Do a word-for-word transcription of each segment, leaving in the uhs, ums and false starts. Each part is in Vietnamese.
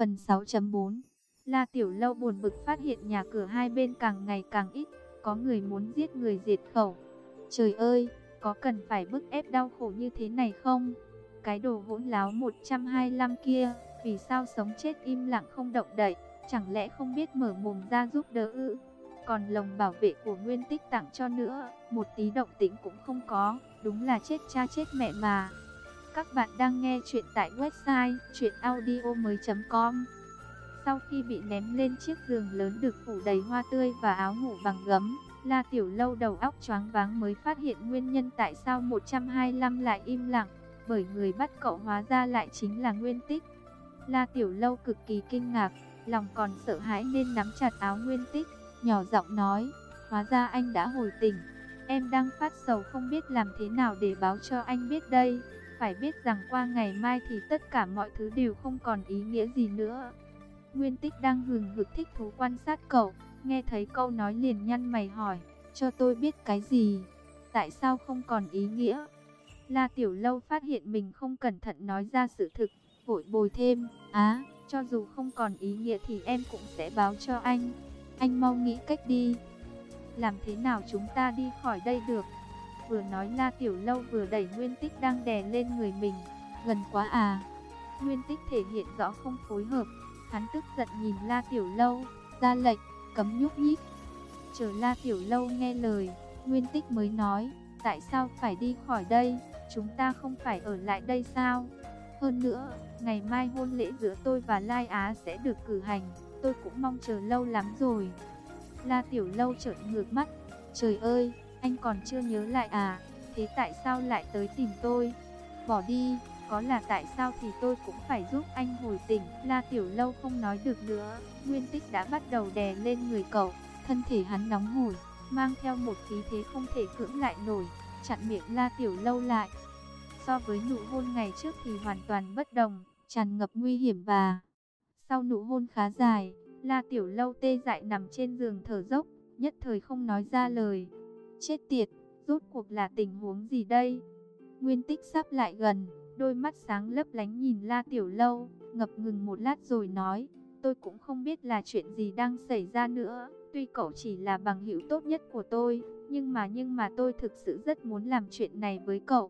Phần sáu chấm bốn. La Tiểu Lâu buồn bực phát hiện nhà cửa hai bên càng ngày càng ít, có người muốn giết người diệt khẩu. Trời ơi, có cần phải bức ép đau khổ như thế này không? Cái đồ hỗn láo một trăm hai mươi lăm kia, vì sao sống chết im lặng không động đậy, chẳng lẽ không biết mở mồm ra giúp đỡ ư? Còn lồng bảo vệ của Nguyên Tích tặng cho nữa, một tí động tĩnh cũng không có, đúng là chết cha chết mẹ mà. Các bạn đang nghe chuyện tại website truyện audio mới chấm com. Sau khi bị ném lên chiếc giường lớn được phủ đầy hoa tươi và áo ngủ bằng gấm, La Tiểu Lâu đầu óc choáng váng mới phát hiện nguyên nhân tại sao một trăm hai mươi lăm lại im lặng, bởi người bắt cậu hóa ra lại chính là Nguyên Tích. La Tiểu Lâu cực kỳ kinh ngạc, lòng còn sợ hãi nên nắm chặt áo Nguyên Tích, nhỏ giọng nói, hóa ra anh đã hồi tỉnh, em đang phát sầu không biết làm thế nào để báo cho anh biết đây. Phải biết rằng qua ngày mai thì tất cả mọi thứ đều không còn ý nghĩa gì nữa. Nguyên Tích đang hừng hực thích thú quan sát cậu, nghe thấy câu nói liền nhăn mày hỏi, cho tôi biết cái gì? Tại sao không còn ý nghĩa? La Tiểu Lâu phát hiện mình không cẩn thận nói ra sự thực, vội bồi thêm, á, cho dù không còn ý nghĩa thì em cũng sẽ báo cho anh. Anh mau nghĩ cách đi. Làm thế nào chúng ta đi khỏi đây được? Vừa nói La Tiểu Lâu vừa đẩy Nguyên Tích đang đè lên người mình. Gần quá à? Nguyên Tích thể hiện rõ không phối hợp. Hắn tức giận nhìn La Tiểu Lâu, ra lệnh, cấm nhúc nhích. Chờ La Tiểu Lâu nghe lời, Nguyên Tích mới nói, tại sao phải đi khỏi đây? Chúng ta không phải ở lại đây sao? Hơn nữa, ngày mai hôn lễ giữa tôi và Lai Á sẽ được cử hành. Tôi cũng mong chờ lâu lắm rồi. La Tiểu Lâu trợn ngược mắt, trời ơi! Anh còn chưa nhớ lại à? Thế tại sao lại tới tìm tôi? Bỏ đi, có là tại sao thì tôi cũng phải giúp anh hồi tỉnh. La Tiểu Lâu không nói được nữa. Nguyên Tích đã bắt đầu đè lên người cậu. Thân thể hắn nóng hổi, mang theo một khí thế không thể cưỡng lại nổi, chặn miệng La Tiểu Lâu lại. So với nụ hôn ngày trước thì hoàn toàn bất đồng, tràn ngập nguy hiểm và... Sau nụ hôn khá dài, La Tiểu Lâu tê dại nằm trên giường thở dốc, nhất thời không nói ra lời. Chết tiệt, rốt cuộc là tình huống gì đây? Nguyên Tích sắp lại gần, đôi mắt sáng lấp lánh nhìn La Tiểu Lâu, ngập ngừng một lát rồi nói, tôi cũng không biết là chuyện gì đang xảy ra nữa, tuy cậu chỉ là bằng hữu tốt nhất của tôi, nhưng mà nhưng mà tôi thực sự rất muốn làm chuyện này với cậu.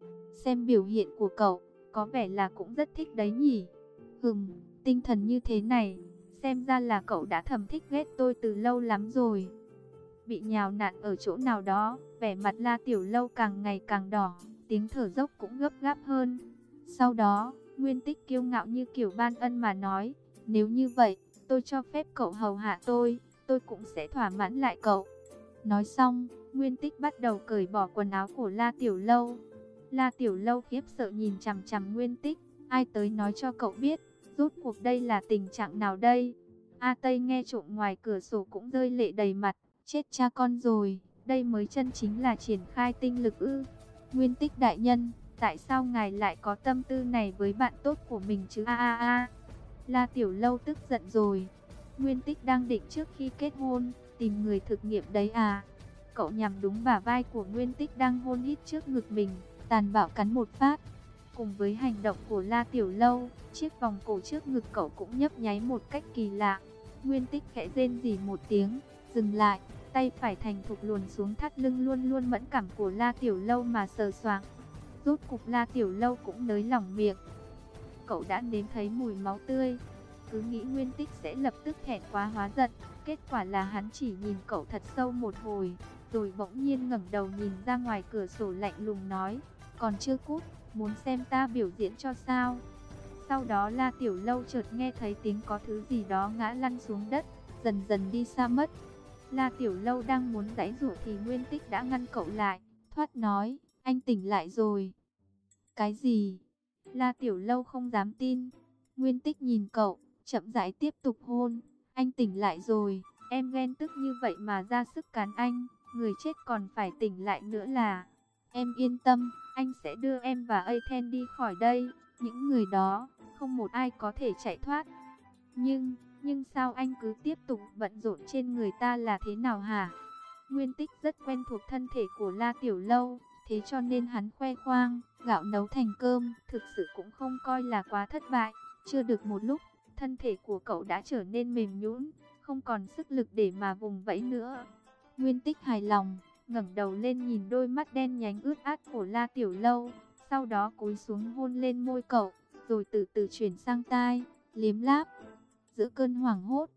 Xem biểu hiện của cậu, có vẻ là cũng rất thích đấy nhỉ? Hừm, tinh thần như thế này, xem ra là cậu đã thầm thích ghét tôi từ lâu lắm rồi. Bị nhào nặn ở chỗ nào đó, vẻ mặt La Tiểu Lâu càng ngày càng đỏ, tiếng thở dốc cũng gấp gáp hơn. Sau đó, Nguyên Tích kiêu ngạo như kiểu ban ân mà nói, nếu như vậy, tôi cho phép cậu hầu hạ tôi, tôi cũng sẽ thỏa mãn lại cậu. Nói xong, Nguyên Tích bắt đầu cởi bỏ quần áo của La Tiểu Lâu. La Tiểu Lâu khiếp sợ nhìn chằm chằm Nguyên Tích, ai tới nói cho cậu biết, rốt cuộc đây là tình trạng nào đây? A Tây nghe trộm ngoài cửa sổ cũng rơi lệ đầy mặt. Chết cha con rồi, đây mới chân chính là triển khai tinh lực ư? Nguyên Tích đại nhân, tại sao ngài lại có tâm tư này với bạn tốt của mình chứ? A a a. La Tiểu Lâu tức giận rồi. Nguyên Tích đang định trước khi kết hôn tìm người thực nghiệm đấy à? Cậu nhằm đúng bả vai của Nguyên Tích đang hôn hít trước ngực mình, tàn bạo cắn một phát. Cùng với hành động của La Tiểu Lâu, chiếc vòng cổ trước ngực cậu cũng nhấp nháy một cách kỳ lạ. Nguyên Tích khẽ rên rỉ một tiếng, dừng lại. Tay phải thành thục luồn xuống thắt lưng luôn luôn mẫn cảm của La Tiểu Lâu mà sờ soạng. Rốt cục La Tiểu Lâu cũng nới lỏng miệng. Cậu đã nếm thấy mùi máu tươi. Cứ nghĩ Nguyên Tích sẽ lập tức thẹn quá hóa giận. Kết quả là hắn chỉ nhìn cậu thật sâu một hồi, rồi bỗng nhiên ngẩng đầu nhìn ra ngoài cửa sổ lạnh lùng nói, còn chưa cút, muốn xem ta biểu diễn cho sao? Sau đó La Tiểu Lâu chợt nghe thấy tiếng có thứ gì đó ngã lăn xuống đất, dần dần đi xa mất. La Tiểu Lâu đang muốn giãy giụa thì Nguyên Tích đã ngăn cậu lại, thoát nói, anh tỉnh lại rồi. Cái gì? La Tiểu Lâu không dám tin. Nguyên Tích nhìn cậu, chậm rãi tiếp tục hôn. Anh tỉnh lại rồi, em ghen tức như vậy mà ra sức cắn anh, người chết còn phải tỉnh lại nữa là. Em yên tâm, anh sẽ đưa em và Ethan đi khỏi đây, những người đó, không một ai có thể chạy thoát. Nhưng... Nhưng sao anh cứ tiếp tục bận rộn trên người ta là thế nào hả? Nguyên Tích rất quen thuộc thân thể của La Tiểu Lâu, thế cho nên hắn khoe khoang, gạo nấu thành cơm, thực sự cũng không coi là quá thất bại. Chưa được một lúc, thân thể của cậu đã trở nên mềm nhũn, không còn sức lực để mà vùng vẫy nữa. Nguyên Tích hài lòng, ngẩng đầu lên nhìn đôi mắt đen nhánh ướt át của La Tiểu Lâu, sau đó cúi xuống hôn lên môi cậu, rồi từ từ chuyển sang tai, liếm láp. Giữa cơn hoảng hốt,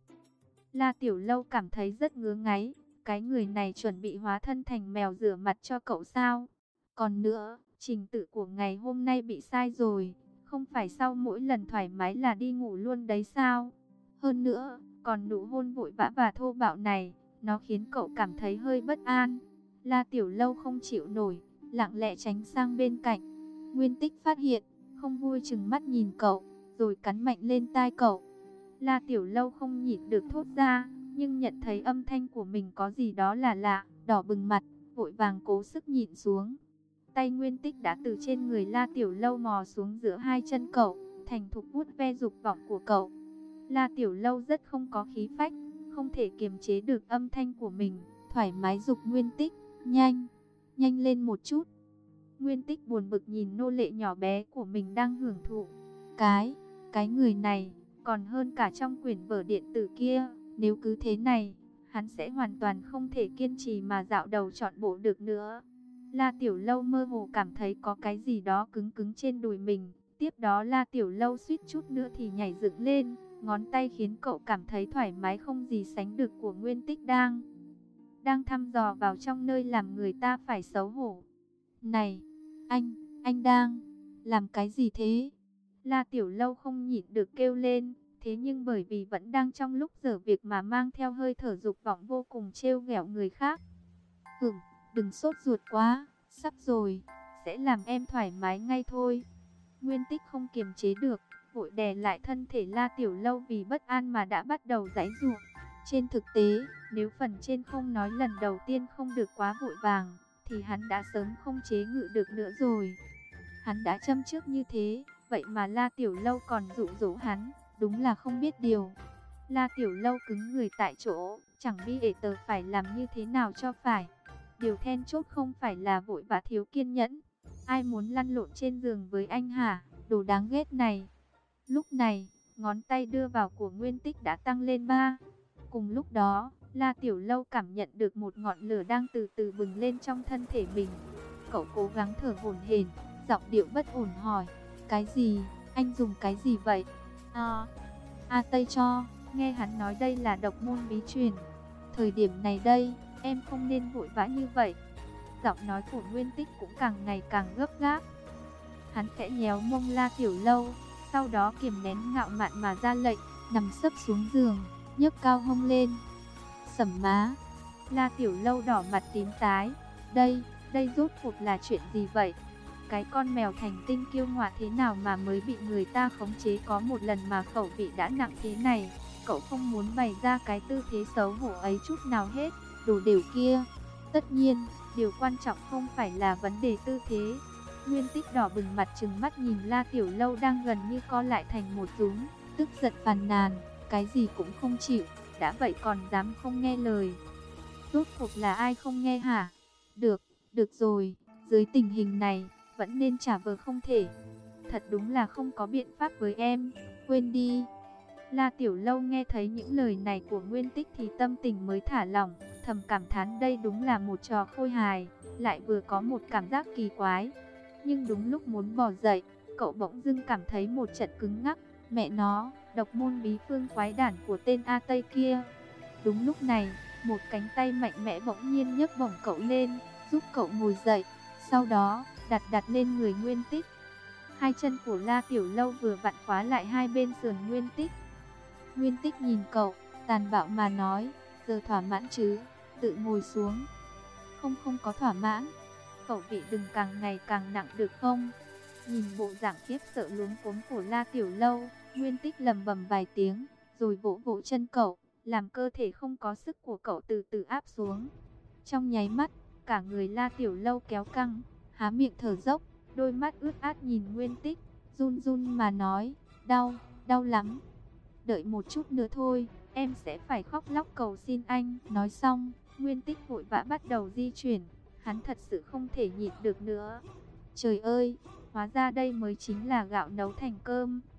La Tiểu Lâu cảm thấy rất ngứa ngáy, cái người này chuẩn bị hóa thân thành mèo rửa mặt cho cậu sao? Còn nữa, trình tự của ngày hôm nay bị sai rồi, không phải sau mỗi lần thoải mái là đi ngủ luôn đấy sao? Hơn nữa, còn nụ hôn vội vã và thô bạo này, nó khiến cậu cảm thấy hơi bất an. La Tiểu Lâu không chịu nổi, lặng lẽ tránh sang bên cạnh. Nguyên Tích phát hiện, không vui chừng mắt nhìn cậu, rồi cắn mạnh lên tai cậu. La Tiểu Lâu không nhịn được thốt ra, nhưng nhận thấy âm thanh của mình có gì đó là lạ, đỏ bừng mặt, vội vàng cố sức nhịn xuống. Tay Nguyên Tích đã từ trên người La Tiểu Lâu mò xuống giữa hai chân cậu, thành thục vuốt ve dục vọng của cậu. La Tiểu Lâu rất không có khí phách, không thể kiềm chế được âm thanh của mình, thoải mái giục Nguyên Tích, nhanh, nhanh lên một chút. Nguyên Tích buồn bực nhìn nô lệ nhỏ bé của mình đang hưởng thụ. Cái, cái người này, còn hơn cả trong quyển vở điện tử kia, nếu cứ thế này, hắn sẽ hoàn toàn không thể kiên trì mà dạo đầu trọn bộ được nữa. La Tiểu Lâu mơ hồ cảm thấy có cái gì đó cứng cứng trên đùi mình, tiếp đó La Tiểu Lâu suýt chút nữa thì nhảy dựng lên, ngón tay khiến cậu cảm thấy thoải mái không gì sánh được của Nguyên Tích đang đang thăm dò vào trong nơi làm người ta phải xấu hổ. Này, anh, anh đang làm cái gì thế? La Tiểu Lâu không nhịn được kêu lên, thế nhưng bởi vì vẫn đang trong lúc dở việc mà mang theo hơi thở dục vọng vô cùng trêu ghẹo người khác. Hửm, đừng sốt ruột quá, sắp rồi, sẽ làm em thoải mái ngay thôi. Nguyên Tích không kiềm chế được, vội đè lại thân thể La Tiểu Lâu vì bất an mà đã bắt đầu giãy giụa. Trên thực tế, nếu phần trên không nói lần đầu tiên không được quá vội vàng, thì hắn đã sớm không chế ngự được nữa rồi. Hắn đã châm trước như thế, vậy mà La Tiểu Lâu còn dụ dỗ hắn, đúng là không biết điều. La Tiểu Lâu cứng người tại chỗ, chẳng biết ể tờ phải làm như thế nào cho phải. Điều then chốt không phải là vội và thiếu kiên nhẫn. Ai muốn lăn lộn trên giường với anh hả, đồ đáng ghét này. Lúc này, ngón tay đưa vào của Nguyên Tích đã tăng lên ba. Cùng lúc đó, La Tiểu Lâu cảm nhận được một ngọn lửa đang từ từ bừng lên trong thân thể mình. Cậu cố gắng thở hổn hển, giọng điệu bất ổn hỏi, cái gì, anh dùng cái gì vậy? À, A Tây cho, nghe hắn nói đây là độc môn bí truyền. Thời điểm này đây, em không nên vội vã như vậy. Giọng nói của Nguyên Tích cũng càng ngày càng gấp gáp. Hắn khẽ nhéo mông La Tiểu Lâu, sau đó kiềm nén ngạo mạn mà ra lệnh, nằm sấp xuống giường, nhấc cao hông lên. Sẩm má. La Tiểu Lâu đỏ mặt tím tái. Đây, đây rốt cuộc là chuyện gì vậy? Cái con mèo thành tinh kiêu ngạo thế nào mà mới bị người ta khống chế có một lần mà khẩu vị đã nặng thế này? Cậu không muốn bày ra cái tư thế xấu hổ ấy chút nào hết, đồ đều kia. Tất nhiên, điều quan trọng không phải là vấn đề tư thế. Nguyên Tích đỏ bừng mặt trừng mắt nhìn La Tiểu Lâu đang gần như co lại thành một rúm, tức giận phàn nàn, cái gì cũng không chịu, đã vậy còn dám không nghe lời. Rốt cuộc là ai không nghe hả? Được, được rồi, dưới tình hình này, vẫn nên trả vờ không thể. Thật đúng là không có biện pháp với em, quên đi. La Tiểu Lâu nghe thấy những lời này của Nguyên Tích thì tâm tình mới thả lỏng, thầm cảm thán đây đúng là một trò khôi hài, lại vừa có một cảm giác kỳ quái. Nhưng đúng lúc muốn bỏ dậy, cậu bỗng dưng cảm thấy một trận cứng ngắc, mẹ nó, độc môn bí phương quái đản của tên A Tây kia. Đúng lúc này, một cánh tay mạnh mẽ bỗng nhiên nhấc bổng cậu lên, giúp cậu ngồi dậy, sau đó đặt đặt lên người Nguyên Tích. Hai chân của La Tiểu Lâu vừa vặn khóa lại hai bên sườn Nguyên Tích. Nguyên Tích nhìn cậu, tàn bạo mà nói, giờ thỏa mãn chứ, tự ngồi xuống. Không không có thỏa mãn, khẩu vị đừng càng ngày càng nặng được không? Nhìn bộ dạng khiếp sợ luống cuống của La Tiểu Lâu, Nguyên Tích lầm bầm vài tiếng, rồi vỗ vỗ chân cậu, làm cơ thể không có sức của cậu từ từ áp xuống. Trong nháy mắt, cả người La Tiểu Lâu kéo căng, há miệng thở dốc, đôi mắt ướt át nhìn Nguyên Tích, run run mà nói, đau, đau lắm. Đợi một chút nữa thôi, em sẽ phải khóc lóc cầu xin anh. Nói xong, Nguyên Tích vội vã bắt đầu di chuyển, hắn thật sự không thể nhịn được nữa. Trời ơi, hóa ra đây mới chính là gạo nấu thành cơm,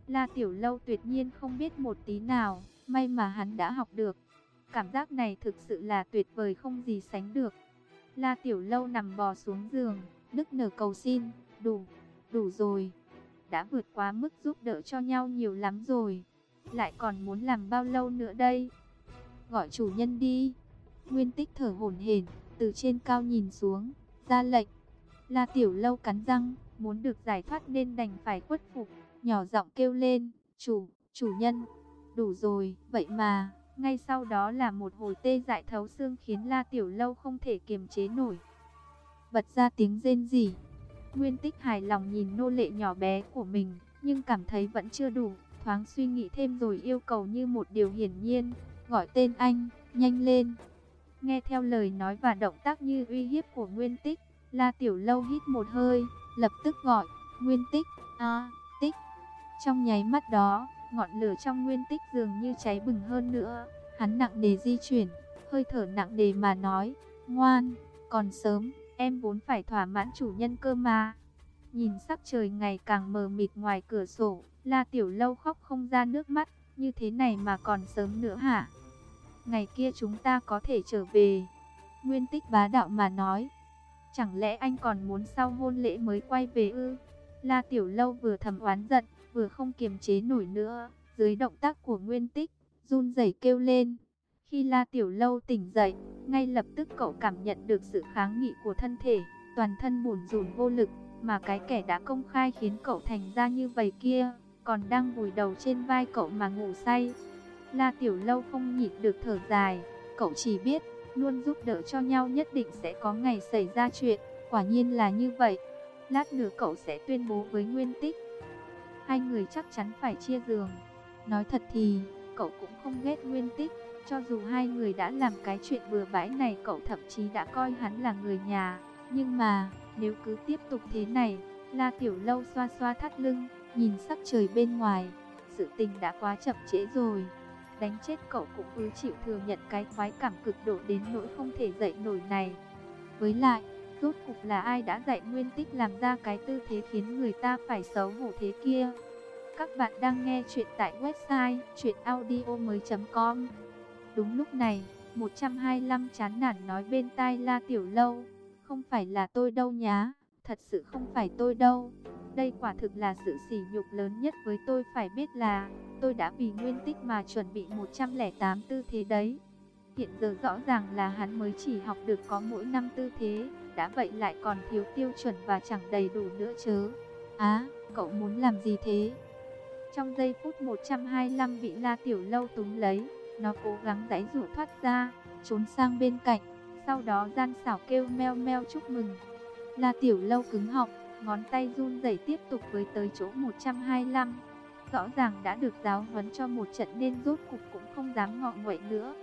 La Tiểu Lâu tuyệt nhiên không biết một tí nào, may mà hắn đã học được. Cảm giác này thực sự là tuyệt vời không gì sánh được. La Tiểu Lâu nằm bò xuống giường, nức nở cầu xin, đủ, đủ rồi. Đã vượt quá mức giúp đỡ cho nhau nhiều lắm rồi. Lại còn muốn làm bao lâu nữa đây? Gọi chủ nhân đi. Nguyên Tích thở hổn hển, từ trên cao nhìn xuống, ra lệnh. La Tiểu Lâu cắn răng, muốn được giải thoát nên đành phải khuất phục, nhỏ giọng kêu lên, chủ, chủ nhân, đủ rồi. Vậy mà, ngay sau đó là một hồi tê dại thấu xương khiến La Tiểu Lâu không thể kiềm chế nổi. Bật ra tiếng rên rỉ. Nguyên Tích hài lòng nhìn nô lệ nhỏ bé của mình, nhưng cảm thấy vẫn chưa đủ, thoáng suy nghĩ thêm rồi yêu cầu như một điều hiển nhiên, gọi tên anh, nhanh lên. Nghe theo lời nói và động tác như uy hiếp của Nguyên Tích, La Tiểu Lâu hít một hơi, lập tức gọi, Nguyên Tích, a, Tích. Trong nháy mắt đó, ngọn lửa trong Nguyên Tích dường như cháy bừng hơn nữa, hắn nặng nề di chuyển, hơi thở nặng nề mà nói, ngoan, còn sớm, em vốn phải thỏa mãn chủ nhân cơ mà. Nhìn sắc trời ngày càng mờ mịt ngoài cửa sổ, La Tiểu Lâu khóc không ra nước mắt, như thế này mà còn sớm nữa hả? Ngày kia chúng ta có thể trở về. Nguyên Tích bá đạo mà nói. Chẳng lẽ anh còn muốn sau hôn lễ mới quay về ư? La Tiểu Lâu vừa thầm oán giận, vừa không kiềm chế nổi nữa. Dưới động tác của Nguyên Tích, run rẩy kêu lên. Khi La Tiểu Lâu tỉnh dậy, ngay lập tức cậu cảm nhận được sự kháng nghị của thân thể, toàn thân bủn rủn vô lực, mà cái kẻ đã công khai khiến cậu thành ra như vậy kia, còn đang vùi đầu trên vai cậu mà ngủ say. La Tiểu Lâu không nhịn được thở dài, cậu chỉ biết, luôn giúp đỡ cho nhau nhất định sẽ có ngày xảy ra chuyện, quả nhiên là như vậy. Lát nữa cậu sẽ tuyên bố với Nguyên Tích. Hai người chắc chắn phải chia giường. Nói thật thì, cậu cũng không ghét Nguyên Tích, cho dù hai người đã làm cái chuyện bừa bãi này cậu thậm chí đã coi hắn là người nhà. Nhưng mà, nếu cứ tiếp tục thế này, La Tiểu Lâu xoa xoa thắt lưng, nhìn sắc trời bên ngoài, sự tình đã quá chậm trễ rồi. Đánh chết cậu cũng cứ chịu thừa nhận cái khoái cảm cực độ đến nỗi không thể dậy nổi này. Với lại, rốt cục là ai đã dạy Nguyên Tích làm ra cái tư thế khiến người ta phải xấu hổ thế kia? Các bạn đang nghe chuyện tại website truyện audio mới chấm com. Đúng lúc này, một trăm hai mươi lăm chán nản nói bên tai La Tiểu Lâu. Không phải là tôi đâu nhá, thật sự không phải tôi đâu. Đây quả thực là sự sỉ nhục lớn nhất với tôi, phải biết là tôi đã vì Nguyên Tích mà chuẩn bị một trăm lẻ tám tư thế đấy. Hiện giờ rõ ràng là hắn mới chỉ học được có mỗi năm tư thế, đã vậy lại còn thiếu tiêu chuẩn và chẳng đầy đủ nữa chớ. Á, cậu muốn làm gì thế? Trong giây phút một trăm hai mươi lăm bị La Tiểu Lâu túm lấy, nó cố gắng giãy giụa thoát ra, trốn sang bên cạnh, sau đó gian xảo kêu meo meo chúc mừng. La Tiểu Lâu cứng họng, ngón tay run rẩy tiếp tục với tới chỗ một trăm hai mươi lăm. Rõ ràng đã được giáo huấn cho một trận nên rốt cục cũng không dám ngọ nguậy nữa.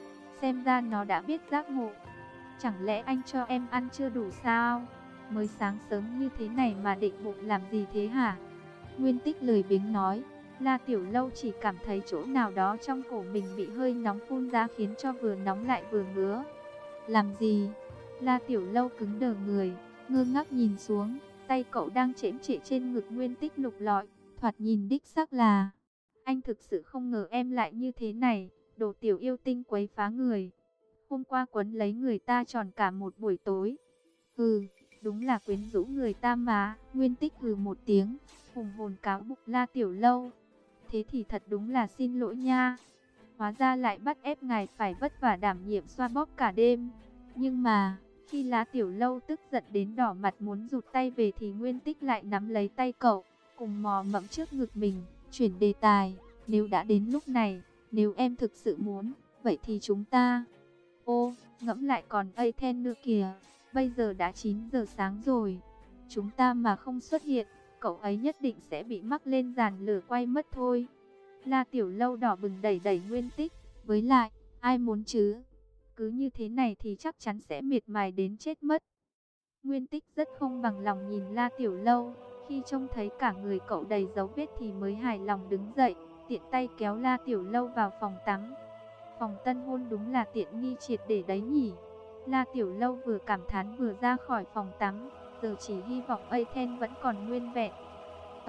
Xem ra nó đã biết giác ngộ. Chẳng lẽ anh cho em ăn chưa đủ sao? Mới sáng sớm như thế này mà định bụng làm gì thế hả? Nguyên Tích lười biếng nói. La Tiểu Lâu chỉ cảm thấy chỗ nào đó trong cổ mình bị hơi nóng phun ra khiến cho vừa nóng lại vừa ngứa. Làm gì? La Tiểu Lâu cứng đờ người, ngơ ngác nhìn xuống, tay cậu đang chễm chệ trên ngực Nguyên Tích lục lọi, thoạt nhìn đích xác là. Anh thực sự không ngờ em lại như thế này, đồ tiểu yêu tinh quấy phá người. Hôm qua quấn lấy người ta tròn cả một buổi tối. Hừ, đúng là quyến rũ người ta mà. Nguyên Tích hừ một tiếng, hùng hồn cáo bục La Tiểu Lâu. Thế thì thật đúng là xin lỗi nha. Hóa ra lại bắt ép ngài phải vất vả đảm nhiệm xoa bóp cả đêm. Nhưng mà, khi La Tiểu Lâu tức giận đến đỏ mặt muốn rụt tay về thì Nguyên Tích lại nắm lấy tay cậu, cùng mò mẫm trước ngực mình, chuyển đề tài. Nếu đã đến lúc này, nếu em thực sự muốn, vậy thì chúng ta... Ô, ngẫm lại còn ây then nữa kìa, bây giờ đã chín giờ sáng rồi. Chúng ta mà không xuất hiện, cậu ấy nhất định sẽ bị mắc lên giàn lửa quay mất thôi. La Tiểu Lâu đỏ bừng đẩy đẩy Nguyên Tích, với lại, ai muốn chứ? Cứ như thế này thì chắc chắn sẽ miệt mài đến chết mất. Nguyên Tích rất không bằng lòng nhìn La Tiểu Lâu, khi trông thấy cả người cậu đầy dấu vết thì mới hài lòng đứng dậy, tiện tay kéo La Tiểu Lâu vào phòng tắm. Phòng tân hôn đúng là tiện nghi triệt để đấy nhỉ. La Tiểu Lâu vừa cảm thán vừa ra khỏi phòng tắm, giờ chỉ hy vọng Athens vẫn còn nguyên vẹn.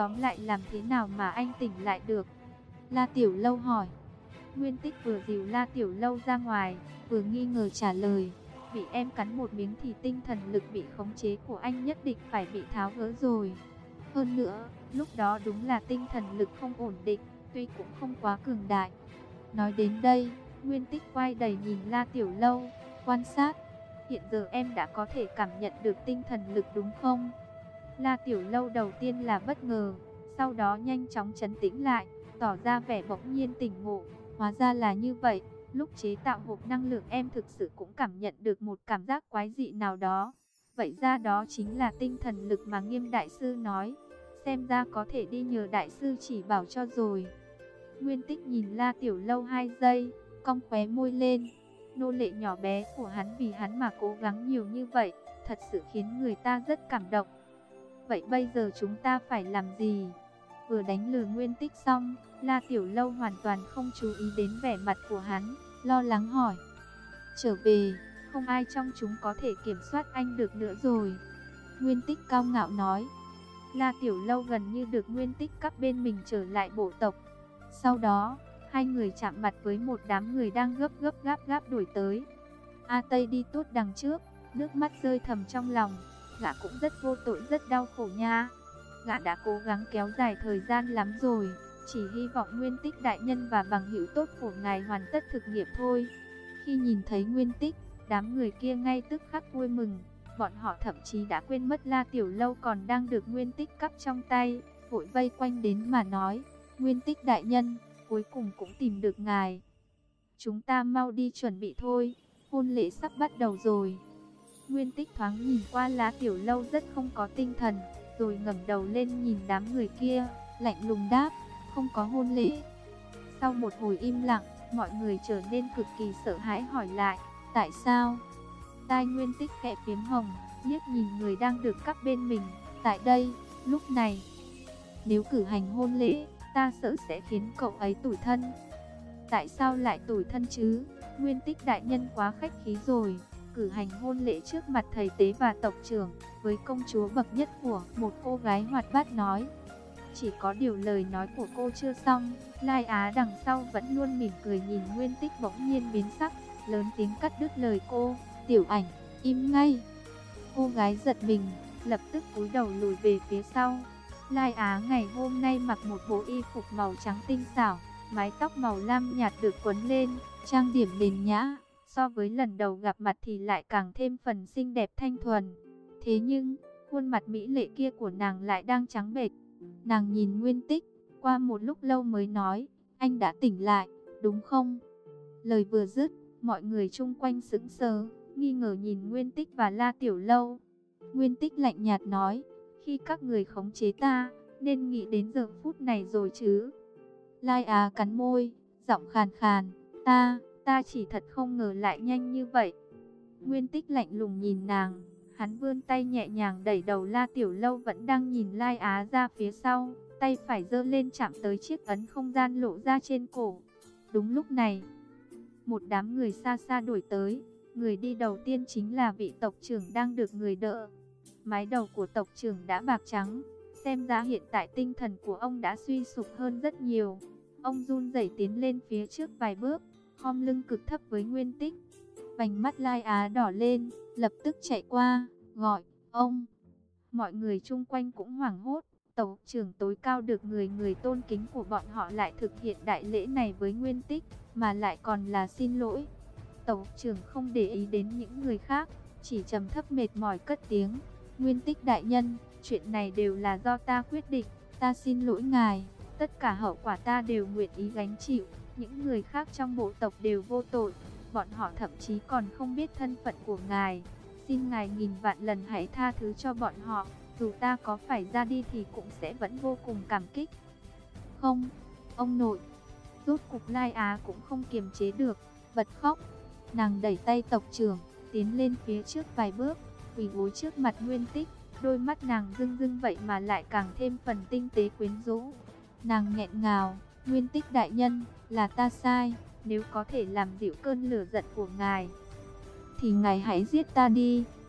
tóm lại làm thế nào mà anh tỉnh lại được? La Tiểu Lâu hỏi. Nguyên Tích vừa dìu La Tiểu Lâu ra ngoài, vừa nghi ngờ trả lời. Bị em cắn một miếng thì tinh thần lực bị khống chế của anh nhất định phải bị tháo gỡ rồi. Hơn nữa, lúc đó đúng là tinh thần lực không ổn định, tuy cũng không quá cường đại. Nói đến đây, Nguyên Tích quay đầy nhìn La Tiểu Lâu, quan sát. Hiện giờ em đã có thể cảm nhận được tinh thần lực đúng không? La Tiểu Lâu đầu tiên là bất ngờ, sau đó nhanh chóng trấn tĩnh lại, tỏ ra vẻ bỗng nhiên tỉnh ngộ. Hóa ra là như vậy, lúc chế tạo hộp năng lượng em thực sự cũng cảm nhận được một cảm giác quái dị nào đó. Vậy ra đó chính là tinh thần lực mà Nghiêm Đại Sư nói. Xem ra có thể đi nhờ Đại Sư chỉ bảo cho rồi. Nguyên Tích nhìn La Tiểu Lâu hai giây, cong khóe môi lên. Nô lệ nhỏ bé của hắn vì hắn mà cố gắng nhiều như vậy, thật sự khiến người ta rất cảm động. Vậy bây giờ chúng ta phải làm gì? Vừa đánh lừa Nguyên Tích xong, La Tiểu Lâu hoàn toàn không chú ý đến vẻ mặt của hắn, lo lắng hỏi. Trở về, không ai trong chúng có thể kiểm soát anh được nữa rồi. Nguyên Tích cao ngạo nói. La Tiểu Lâu gần như được Nguyên Tích cắp bên mình trở lại bộ tộc. Sau đó, hai người chạm mặt với một đám người đang gấp gấp gáp gáp đuổi tới. A Tây đi tốt đằng trước, nước mắt rơi thầm trong lòng. Gã cũng rất vô tội, rất đau khổ nha. Gã đã cố gắng kéo dài thời gian lắm rồi, chỉ hy vọng Nguyên Tích đại nhân và bằng hữu tốt của ngài hoàn tất thực nghiệm thôi. Khi nhìn thấy Nguyên Tích, đám người kia ngay tức khắc vui mừng. Bọn họ thậm chí đã quên mất La Tiểu Lâu còn đang được Nguyên Tích cắp trong tay, vội vây quanh đến mà nói. Nguyên Tích đại nhân, cuối cùng cũng tìm được ngài. Chúng ta mau đi chuẩn bị thôi, hôn lễ sắp bắt đầu rồi. Nguyên Tích thoáng nhìn qua La Tiểu Lâu rất không có tinh thần, rồi ngẩng đầu lên nhìn đám người kia, lạnh lùng đáp, không có hôn lễ. Sau một hồi im lặng, mọi người trở nên cực kỳ sợ hãi hỏi lại, tại sao? Tai Nguyên Tích khẽ phiếm hồng, liếc nhìn người đang được cắp bên mình, tại đây, lúc này. Nếu cử hành hôn lễ, ta sợ sẽ khiến cậu ấy tủi thân. Tại sao lại tủi thân chứ? Nguyên Tích đại nhân quá khách khí rồi. Cử hành hôn lễ trước mặt thầy tế và tộc trưởng, với công chúa bậc nhất của một cô gái hoạt bát nói. Chỉ có điều lời nói của cô chưa xong, Lai Á đằng sau vẫn luôn mỉm cười nhìn Nguyên Tích bỗng nhiên biến sắc, lớn tiếng cắt đứt lời cô. Tiểu Ảnh, im ngay. Cô gái giật mình, lập tức cúi đầu lùi về phía sau. Lai Á ngày hôm nay mặc một bộ y phục màu trắng tinh xảo, mái tóc màu lam nhạt được quấn lên, trang điểm nền nhã. So với lần đầu gặp mặt thì lại càng thêm phần xinh đẹp thanh thuần. Thế nhưng, khuôn mặt mỹ lệ kia của nàng lại đang trắng bệch. Nàng nhìn Nguyên Tích, qua một lúc lâu mới nói, anh đã tỉnh lại, đúng không? Lời vừa dứt, mọi người chung quanh sững sờ, nghi ngờ nhìn Nguyên Tích và La Tiểu Lâu. Nguyên Tích lạnh nhạt nói, khi các người khống chế ta, nên nghĩ đến giờ phút này rồi chứ. Lai Á cắn môi, giọng khàn khàn, ta... Ta chỉ thật không ngờ lại nhanh như vậy. Nguyên Tích lạnh lùng nhìn nàng. Hắn vươn tay nhẹ nhàng đẩy đầu La Tiểu Lâu vẫn đang nhìn Lai Á ra phía sau. Tay phải giơ lên chạm tới chiếc ấn không gian lộ ra trên cổ. Đúng lúc này, một đám người xa xa đuổi tới. Người đi đầu tiên chính là vị tộc trưởng đang được người đỡ. Mái đầu của tộc trưởng đã bạc trắng. Xem ra hiện tại tinh thần của ông đã suy sụp hơn rất nhiều. Ông run rẩy tiến lên phía trước vài bước, khom lưng cực thấp với Nguyên Tích. Vành mắt Lai Á đỏ lên, lập tức chạy qua, gọi, ông. Mọi người chung quanh cũng hoảng hốt, tộc trưởng tối cao được người người tôn kính của bọn họ lại thực hiện đại lễ này với Nguyên Tích, mà lại còn là xin lỗi. Tộc trưởng không để ý đến những người khác, chỉ trầm thấp mệt mỏi cất tiếng, Nguyên Tích đại nhân, chuyện này đều là do ta quyết định, ta xin lỗi ngài, tất cả hậu quả ta đều nguyện ý gánh chịu. Những người khác trong bộ tộc đều vô tội, bọn họ thậm chí còn không biết thân phận của ngài. Xin ngài nghìn vạn lần hãy tha thứ cho bọn họ, dù ta có phải ra đi thì cũng sẽ vẫn vô cùng cảm kích. Không, ông nội. Rốt cục Lai Á cũng không kiềm chế được, bật khóc. Nàng đẩy tay tộc trưởng, tiến lên phía trước vài bước, quỳ gối trước mặt Nguyên Tích. Đôi mắt nàng rưng rưng vậy mà lại càng thêm phần tinh tế quyến rũ. Nàng nghẹn ngào, Nguyên Tích đại nhân, là ta sai, nếu có thể làm dịu cơn lửa giận của ngài, thì ngài hãy giết ta đi.